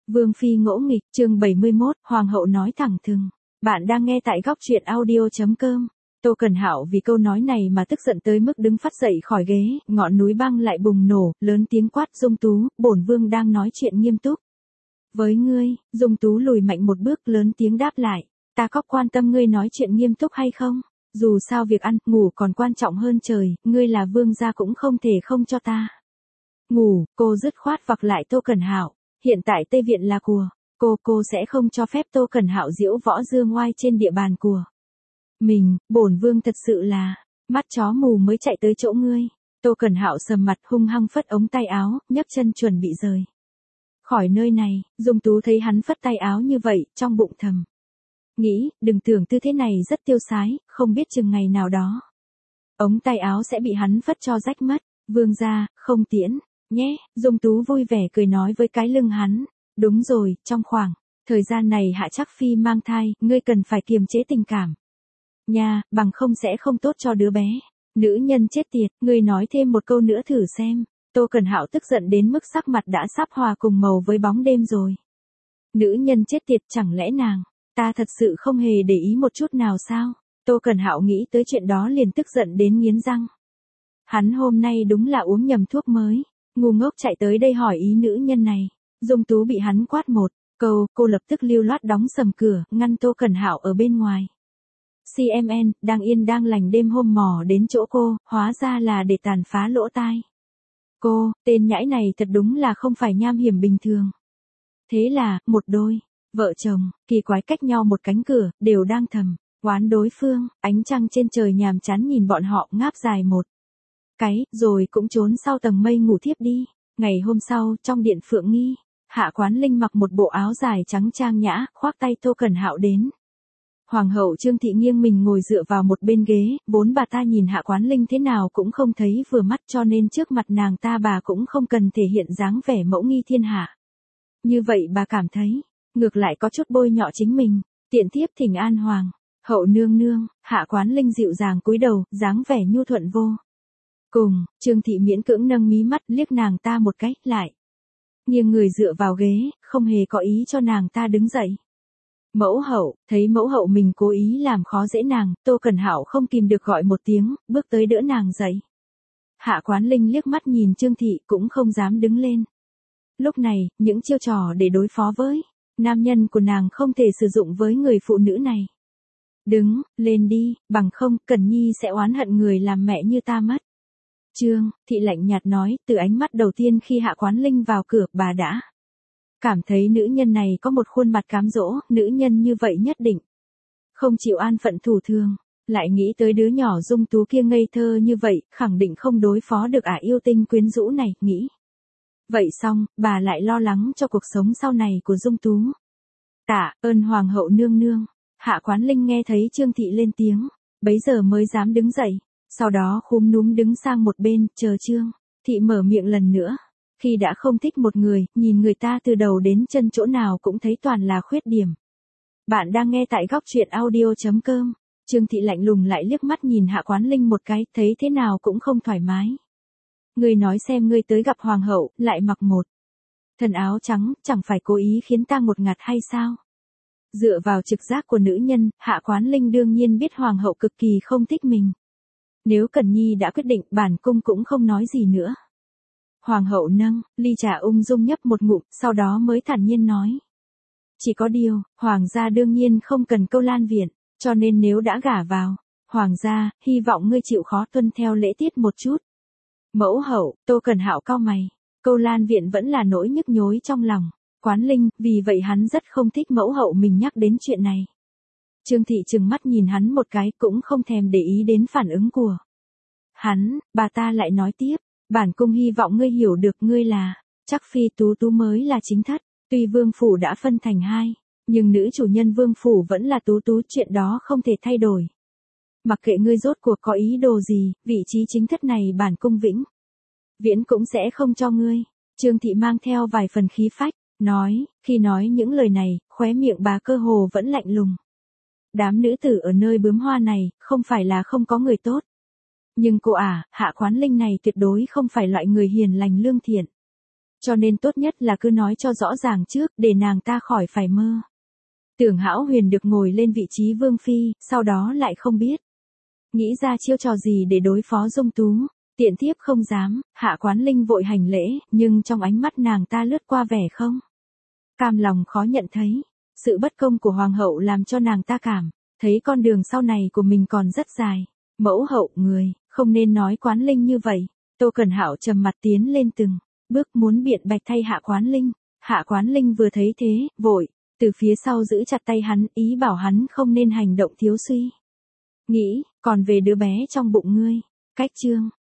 Vương phi ngỗ nghịch, chương 71, hoàng hậu nói thẳng thừng. Bạn đang nghe tại góc truyện audio.com. Tô Cẩn Hạo vì câu nói này mà tức giận tới mức đứng phát dậy khỏi ghế, ngọn núi băng lại bùng nổ, lớn tiếng quát Dung Tú, bổn vương đang nói chuyện nghiêm túc. Với ngươi, Dung Tú lùi mạnh một bước lớn tiếng đáp lại, ta có quan tâm ngươi nói chuyện nghiêm túc hay không? Dù sao việc ăn, ngủ còn quan trọng hơn trời, ngươi là vương gia cũng không thể không cho ta. Ngủ, cô dứt khoát vặc lại Tô Cẩn Hạo. Hiện tại Tây Viện là của cô sẽ không cho phép Tô Cẩn Hạo diễu võ dương oai trên địa bàn của mình, bổn vương thật sự là mắt chó mù mới chạy tới chỗ ngươi. Tô Cẩn Hạo sầm mặt hung hăng phất ống tay áo, nhấc chân chuẩn bị rời khỏi nơi này. Dung Tú thấy hắn phất tay áo như vậy, trong bụng thầm nghĩ, đừng tưởng tư thế này rất tiêu sái, không biết chừng ngày nào đó ống tay áo sẽ bị hắn phất cho rách mất. Vương gia, không tiễn nhé, Dung Tú vui vẻ cười nói với cái lưng hắn. Đúng rồi, trong khoảng thời gian này Hạ Trác Phi mang thai, ngươi cần phải kiềm chế tình cảm nha, bằng không sẽ không tốt cho đứa bé. Nữ nhân chết tiệt, ngươi nói thêm một câu nữa thử xem. Tô Cẩn Hạo tức giận đến mức sắc mặt đã sắp hòa cùng màu với bóng đêm rồi. Nữ nhân chết tiệt, chẳng lẽ nàng ta thật sự không hề để ý một chút nào sao? Tô Cẩn Hạo nghĩ tới chuyện đó liền tức giận đến nghiến răng. Hắn hôm nay đúng là uống nhầm thuốc mới. Ngu ngốc chạy tới đây hỏi ý nữ nhân này. Dung Tú bị hắn quát một câu, cô lập tức lưu loát đóng sầm cửa, ngăn Tô Cẩn Hạo ở bên ngoài. CMN, đang yên đang lành đêm hôm mò đến chỗ cô, hóa ra là để tàn phá lỗ tai. Cô, tên nhãi này thật đúng là không phải nham hiểm bình thường. Thế là, một đôi vợ chồng, kỳ quái cách nhau một cánh cửa, đều đang thầm oán đối phương. Ánh trăng trên trời nhàm chán nhìn bọn họ ngáp dài một cái, rồi cũng trốn sau tầng mây ngủ thiếp đi. Ngày hôm sau, trong điện Phượng Nghi, Hạ Quán Linh mặc một bộ áo dài trắng trang nhã, khoác tay Tô Cẩn Hạo đến. Hoàng hậu Trương Thị nghiêng mình ngồi dựa vào một bên ghế, vốn bà ta nhìn Hạ Quán Linh thế nào cũng không thấy vừa mắt, cho nên trước mặt nàng ta bà cũng không cần thể hiện dáng vẻ mẫu nghi thiên hạ. Như vậy bà cảm thấy, ngược lại có chút bôi nhọ chính mình. Tiện thiếp thỉnh an hoàng hậu nương nương. Hạ Quán Linh dịu dàng cúi đầu, dáng vẻ nhu thuận vô cùng. Trương Thị miễn cưỡng nâng mí mắt liếc nàng ta một cái, lại nghiêng người dựa vào ghế, không hề có ý cho nàng ta đứng dậy. Mẫu hậu, thấy mẫu hậu mình cố ý làm khó dễ nàng, Tô Cẩn Hạo không kìm được gọi một tiếng, bước tới đỡ nàng dậy. Hạ Quán Linh liếc mắt nhìn Trương Thị cũng không dám đứng lên. Lúc này, những chiêu trò để đối phó với nam nhân của nàng không thể sử dụng với người phụ nữ này. Đứng lên đi, bằng không, Cẩn Nhi sẽ oán hận người làm mẹ như ta mất. Trương Thị lạnh nhạt nói, từ ánh mắt đầu tiên khi Hạ Quán Linh vào cửa, bà đã cảm thấy nữ nhân này có một khuôn mặt cám dỗ, nữ nhân như vậy nhất định không chịu an phận thủ thường. Lại nghĩ tới đứa nhỏ Dung Tú kia ngây thơ như vậy, khẳng định không đối phó được ả yêu tinh quyến rũ này, nghĩ. Vậy xong, bà lại lo lắng cho cuộc sống sau này của Dung Tú. Tạ ơn hoàng hậu nương nương. Hạ Quán Linh nghe thấy Trương Thị lên tiếng, bấy giờ mới dám đứng dậy. Sau đó khúm núm đứng sang một bên, chờ Trương Thị mở miệng lần nữa. Khi đã không thích một người, nhìn người ta từ đầu đến chân chỗ nào cũng thấy toàn là khuyết điểm. Bạn đang nghe tại góc truyện audio.com. Trương Thị lạnh lùng lại liếc mắt nhìn Hạ Quán Linh một cái, thấy thế nào cũng không thoải mái. Ngươi nói xem, ngươi tới gặp hoàng hậu, lại mặc một thân áo trắng, chẳng phải cố ý khiến ta ngột ngạt hay sao? Dựa vào trực giác của nữ nhân, Hạ Quán Linh đương nhiên biết hoàng hậu cực kỳ không thích mình. Nếu Cẩn Nhi đã quyết định, bản cung cũng không nói gì nữa. Hoàng hậu nâng ly trà ung dung nhấp một ngụm, sau đó mới thản nhiên nói. Chỉ có điều, hoàng gia đương nhiên không cần câu lan viện, cho nên nếu đã gả vào hoàng gia, hy vọng ngươi chịu khó tuân theo lễ tiết một chút. Mẫu hậu, Tô Cẩn Hạo cau mày, câu lan viện vẫn là nỗi nhức nhối trong lòng Quán Linh, vì vậy hắn rất không thích mẫu hậu mình nhắc đến chuyện này. Trương Thị trừng mắt nhìn hắn một cái, cũng không thèm để ý đến phản ứng của hắn. Bà ta lại nói tiếp, bản cung hy vọng ngươi hiểu được, ngươi là Trác Phi, Tú Tú mới là chính thất. Tuy vương phủ đã phân thành hai, nhưng nữ chủ nhân vương phủ vẫn là Tú Tú, chuyện đó không thể thay đổi. Mặc kệ ngươi rốt cuộc có ý đồ gì, vị trí chính thất này bản cung vĩnh viễn cũng sẽ không cho ngươi. Trương Thị mang theo vài phần khí phách, nói, khi nói những lời này, khóe miệng bà cơ hồ vẫn lạnh lùng. Đám nữ tử ở nơi bướm hoa này, không phải là không có người tốt. Nhưng cô Hạ Quán Linh này tuyệt đối không phải loại người hiền lành lương thiện. Cho nên tốt nhất là cứ nói cho rõ ràng trước, để nàng ta khỏi phải mơ. Tưởng Hão Huyền được ngồi lên vị trí vương phi, sau đó lại không biết nghĩ ra chiêu trò gì để đối phó Dung Tú. Tiện thiếp không dám. Hạ Quán Linh vội hành lễ, nhưng trong ánh mắt nàng ta lướt qua vẻ không cam lòng khó nhận thấy. Sự bất công của hoàng hậu làm cho nàng ta cảm thấy con đường sau này của mình còn rất dài. Mẫu hậu, người không nên nói Quán Linh như vậy. Tô Cẩn Hạo trầm mặt tiến lên từng bước muốn biện bạch thay Hạ Quán Linh. Hạ Quán Linh vừa thấy thế, vội từ phía sau giữ chặt tay hắn, ý bảo hắn không nên hành động thiếu suy nghĩ. Còn về đứa bé trong bụng ngươi, cách chương